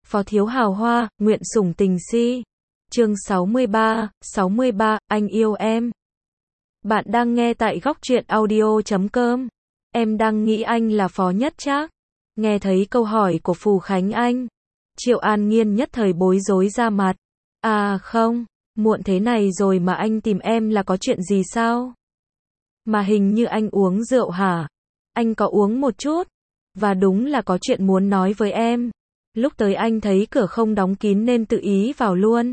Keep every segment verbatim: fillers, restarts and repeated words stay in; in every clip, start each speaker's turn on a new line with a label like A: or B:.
A: Phó thiếu hào hoa, nguyện sủng tình si. Chương sáu mươi ba, sáu mươi ba, anh yêu em. Bạn đang nghe tại góc truyện audio chấm com. Em đang nghĩ anh là Phó Nhất Trác. Nghe thấy câu hỏi của Phù Khánh Anh, Triệu An Nhiên nhất thời bối rối ra mặt. À không, muộn thế này rồi mà anh tìm em là có chuyện gì sao? Mà hình như anh uống rượu hả? Anh có uống một chút. Và đúng là có chuyện muốn nói với em. Lúc tới anh thấy cửa không đóng kín nên tự ý vào luôn.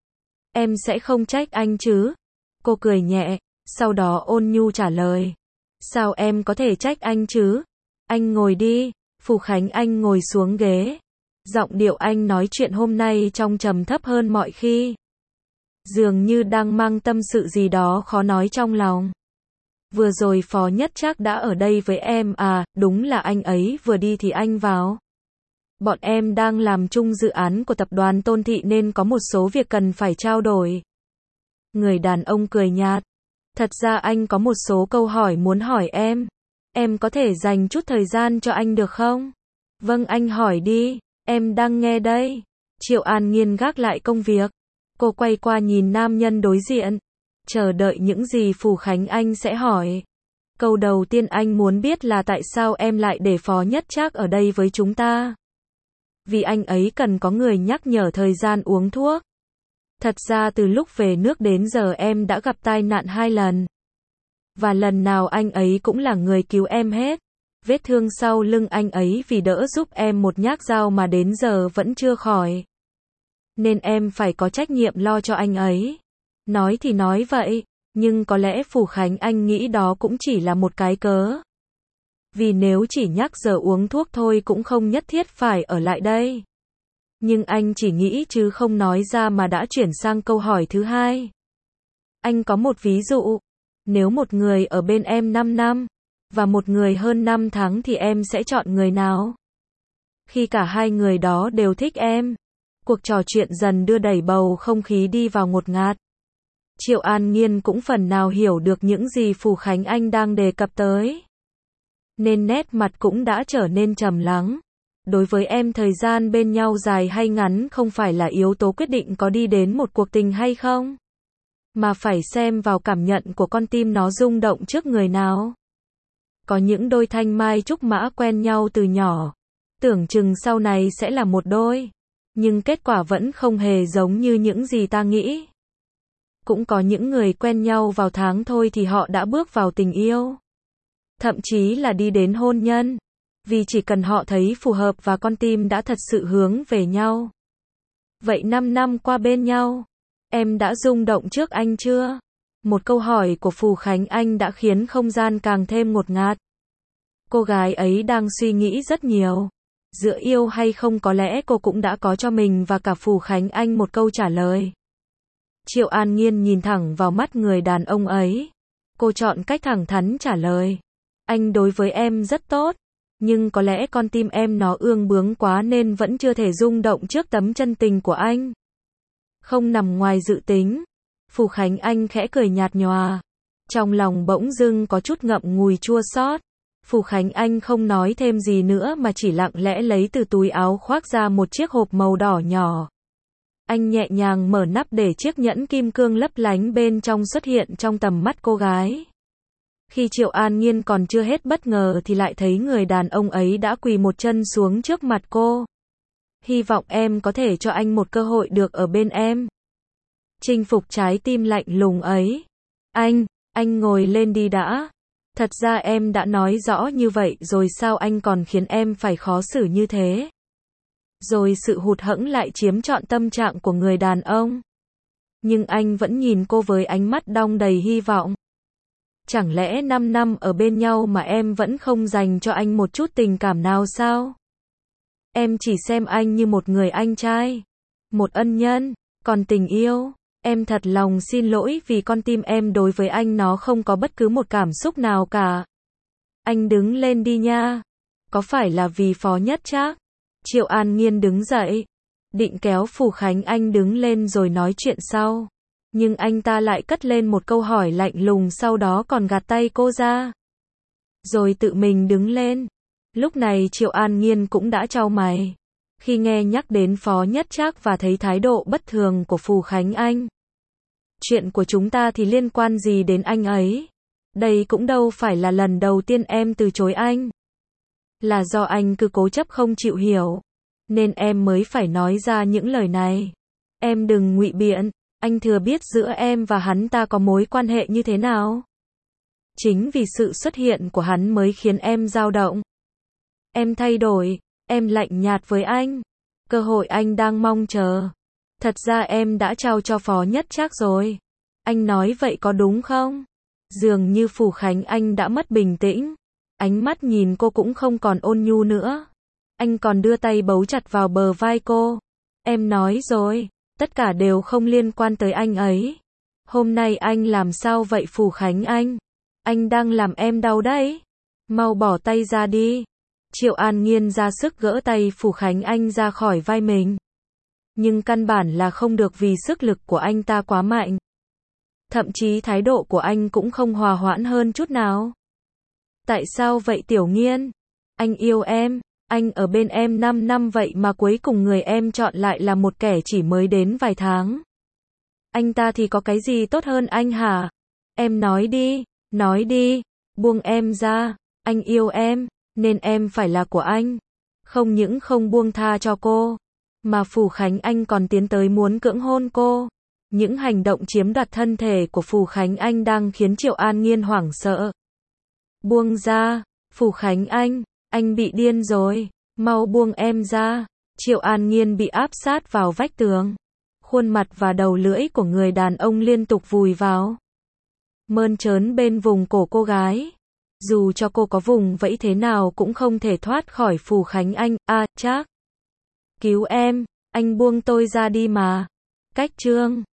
A: Em sẽ không trách anh chứ? Cô cười nhẹ, sau đó ôn nhu trả lời. Sao em có thể trách anh chứ? Anh ngồi đi. Phù Khánh Anh ngồi xuống ghế. Giọng điệu anh nói chuyện hôm nay trông trầm thấp hơn mọi khi. Dường như đang mang tâm sự gì đó khó nói trong lòng. Vừa rồi Phó Nhất Trác đã ở đây với em à, đúng là anh ấy vừa đi thì anh vào. Bọn em đang làm chung dự án của tập đoàn Tôn Thị nên có một số việc cần phải trao đổi. Người đàn ông cười nhạt. Thật ra anh có một số câu hỏi muốn hỏi em. Em có thể dành chút thời gian cho anh được không? Vâng, anh hỏi đi, em đang nghe đây. Triệu An Nhiên gác lại công việc. Cô quay qua nhìn nam nhân đối diện, chờ đợi những gì Phù Khánh Anh sẽ hỏi. Câu đầu tiên anh muốn biết là tại sao em lại để Phó Nhất Trác ở đây với chúng ta? Vì anh ấy cần có người nhắc nhở thời gian uống thuốc. Thật ra từ lúc về nước đến giờ em đã gặp tai nạn hai lần. Và lần nào anh ấy cũng là người cứu em hết. Vết thương sau lưng anh ấy vì đỡ giúp em một nhát dao mà đến giờ vẫn chưa khỏi. Nên em phải có trách nhiệm lo cho anh ấy. Nói thì nói vậy, nhưng có lẽ Phù Khánh Anh nghĩ đó cũng chỉ là một cái cớ. Vì nếu chỉ nhắc giờ uống thuốc thôi cũng không nhất thiết phải ở lại đây. Nhưng anh chỉ nghĩ chứ không nói ra mà đã chuyển sang câu hỏi thứ hai. Anh có một ví dụ. Nếu một người ở bên em năm năm, và một người hơn năm tháng thì em sẽ chọn người nào? Khi cả hai người đó đều thích em. Cuộc trò chuyện dần đưa đẩy bầu không khí đi vào ngột ngạt. Triệu An Nhiên cũng phần nào hiểu được những gì Phù Khánh Anh đang đề cập tới. Nên nét mặt cũng đã trở nên trầm lắng. Đối với em thời gian bên nhau dài hay ngắn không phải là yếu tố quyết định có đi đến một cuộc tình hay không. Mà phải xem vào cảm nhận của con tim nó rung động trước người nào. Có những đôi thanh mai trúc mã quen nhau từ nhỏ. Tưởng chừng sau này sẽ là một đôi. Nhưng kết quả vẫn không hề giống như những gì ta nghĩ. Cũng có những người quen nhau vào tháng thôi thì họ đã bước vào tình yêu. Thậm chí là đi đến hôn nhân. Vì chỉ cần họ thấy phù hợp và con tim đã thật sự hướng về nhau. Vậy năm năm qua bên nhau, em đã rung động trước anh chưa? Một câu hỏi của Phù Khánh Anh đã khiến không gian càng thêm ngột ngạt. Cô gái ấy đang suy nghĩ rất nhiều. Giữa yêu hay không có lẽ cô cũng đã có cho mình và cả Phù Khánh Anh một câu trả lời. Triệu An Nhiên nhìn thẳng vào mắt người đàn ông ấy. Cô chọn cách thẳng thắn trả lời. Anh đối với em rất tốt. Nhưng có lẽ con tim em nó ương bướng quá nên vẫn chưa thể rung động trước tấm chân tình của anh. Không nằm ngoài dự tính. Phù Khánh Anh khẽ cười nhạt nhòa. Trong lòng bỗng dưng có chút ngậm ngùi chua xót. Phù Khánh Anh không nói thêm gì nữa mà chỉ lặng lẽ lấy từ túi áo khoác ra một chiếc hộp màu đỏ nhỏ. Anh nhẹ nhàng mở nắp để chiếc nhẫn kim cương lấp lánh bên trong xuất hiện trong tầm mắt cô gái. Khi Triệu An Nhiên còn chưa hết bất ngờ thì lại thấy người đàn ông ấy đã quỳ một chân xuống trước mặt cô. Hy vọng em có thể cho anh một cơ hội được ở bên em. Chinh phục trái tim lạnh lùng ấy. Anh, anh ngồi lên đi đã. Thật ra em đã nói rõ như vậy rồi sao anh còn khiến em phải khó xử như thế? Rồi sự hụt hẫng lại chiếm trọn tâm trạng của người đàn ông. Nhưng anh vẫn nhìn cô với ánh mắt đong đầy hy vọng. Chẳng lẽ năm năm ở bên nhau mà em vẫn không dành cho anh một chút tình cảm nào sao? Em chỉ xem anh như một người anh trai, một ân nhân, còn tình yêu, em thật lòng xin lỗi vì con tim em đối với anh nó không có bất cứ một cảm xúc nào cả. Anh đứng lên đi nha. Có phải là vì Phó Nhất Trác? Triệu An Nhiên đứng dậy, định kéo Phù Khánh Anh đứng lên rồi nói chuyện sau. Nhưng anh ta lại cất lên một câu hỏi lạnh lùng sau đó còn gạt tay cô ra. Rồi tự mình đứng lên. Lúc này Triệu An Nhiên cũng đã chau mày. khi nghe nhắc đến Phó Nhất Trác và thấy thái độ bất thường của Phù Khánh Anh. Chuyện của chúng ta thì liên quan gì đến anh ấy? Đây cũng đâu phải là lần đầu tiên em từ chối anh. Là do anh cứ cố chấp không chịu hiểu, nên em mới phải nói ra những lời này. Em đừng ngụy biện, anh thừa biết giữa em và hắn ta có mối quan hệ như thế nào. Chính vì sự xuất hiện của hắn mới khiến em dao động. Em thay đổi, em lạnh nhạt với anh. Cơ hội anh đang mong chờ. Thật ra em đã trao cho Phó Nhất Trác rồi. Anh nói vậy có đúng không? Dường như Phù Khánh Anh đã mất bình tĩnh. Ánh mắt nhìn cô cũng không còn ôn nhu nữa. Anh còn đưa tay bấu chặt vào bờ vai cô. Em nói rồi, tất cả đều không liên quan tới anh ấy. Hôm nay anh làm sao vậy Phù Khánh Anh? Anh đang làm em đau đấy. Mau bỏ tay ra đi. Triệu An Nhiên ra sức gỡ tay Phù Khánh Anh ra khỏi vai mình. Nhưng căn bản là không được vì sức lực của anh ta quá mạnh. Thậm chí thái độ của anh cũng không hòa hoãn hơn chút nào. Tại sao vậy Tiểu Nghiên? Anh yêu em, anh ở bên em năm năm vậy mà cuối cùng người em chọn lại là một kẻ chỉ mới đến vài tháng. Anh ta thì có cái gì tốt hơn anh hả? Em nói đi, nói đi, buông em ra, anh yêu em, nên em phải là của anh. Không những không buông tha cho cô, mà Phù Khánh Anh còn tiến tới muốn cưỡng hôn cô. Những hành động chiếm đoạt thân thể của Phù Khánh Anh đang khiến Triệu An Nhiên hoảng sợ. Buông ra, Phù Khánh Anh, anh bị điên rồi, mau buông em ra. Triệu An Nhiên bị áp sát vào vách tường. Khuôn mặt và đầu lưỡi của người đàn ông liên tục vùi vào, mơn trớn bên vùng cổ cô gái. Dù cho cô có vùng vẫy thế nào cũng không thể thoát khỏi Phù Khánh Anh. A, Trác, cứu em, anh buông tôi ra đi mà. Cách chương